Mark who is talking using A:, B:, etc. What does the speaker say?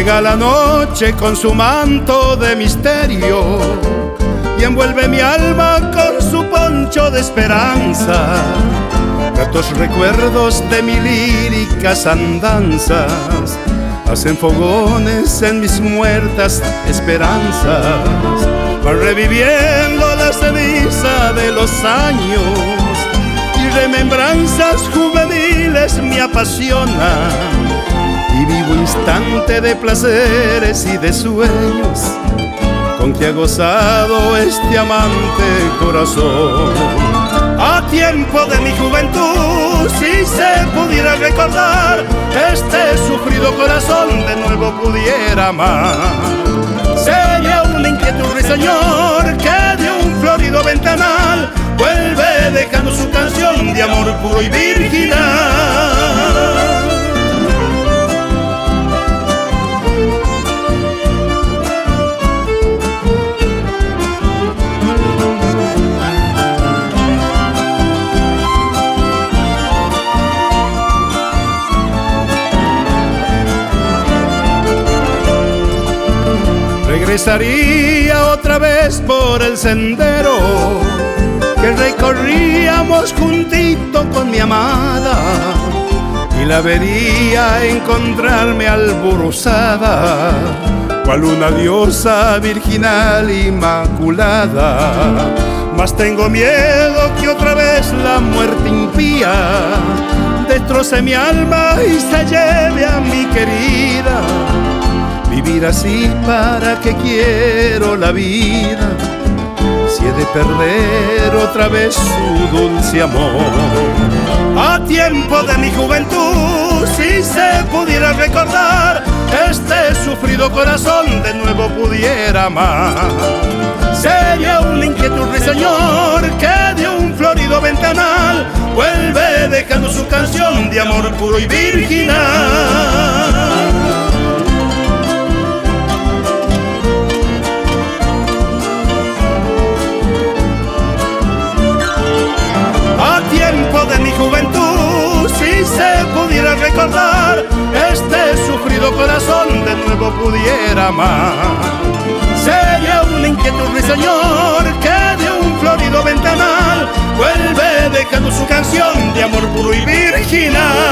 A: Llega la noche con su manto de misterio y envuelve mi alma con su poncho de esperanza. Gratos recuerdos de mil líricas andanzas hacen fogones en mis muertas esperanzas. Van reviviendo la ceniza de los años y remembranzas juveniles me apasionan. Y vivo instante de placeres y de sueños con que ha gozado este amante corazón. A tiempo de mi juventud, si se pudiera recordar, este sufrido corazón de nuevo pudiera amar. Sería una inquietud ruiseñor que de un florido ventanal vuelve dejando su canción de amor puro y virginal. Regresaría otra vez por el sendero que recorríamos juntito con mi amada, y la vería encontrarme alborozada, cual una diosa virginal inmaculada. Mas tengo miedo que otra vez la muerte impía destroce mi alma y se lleve a mi querida. Vivir así, ¿para qué quiero la vida? Si he de perder otra vez su dulce amor. A tiempo de mi juventud, si se pudiera recordar, este sufrido corazón de nuevo pudiera amar. Sería una inquietud ruiseñor que de un florido ventanal vuelve dejando su canción de amor puro y virginal. De mi juventud, si se pudiera recordar, este sufrido corazón de nuevo pudiera amar. Sería una inquietud ruiseñor que de un florido ventanal vuelve dejando su canción de amor puro y virginal.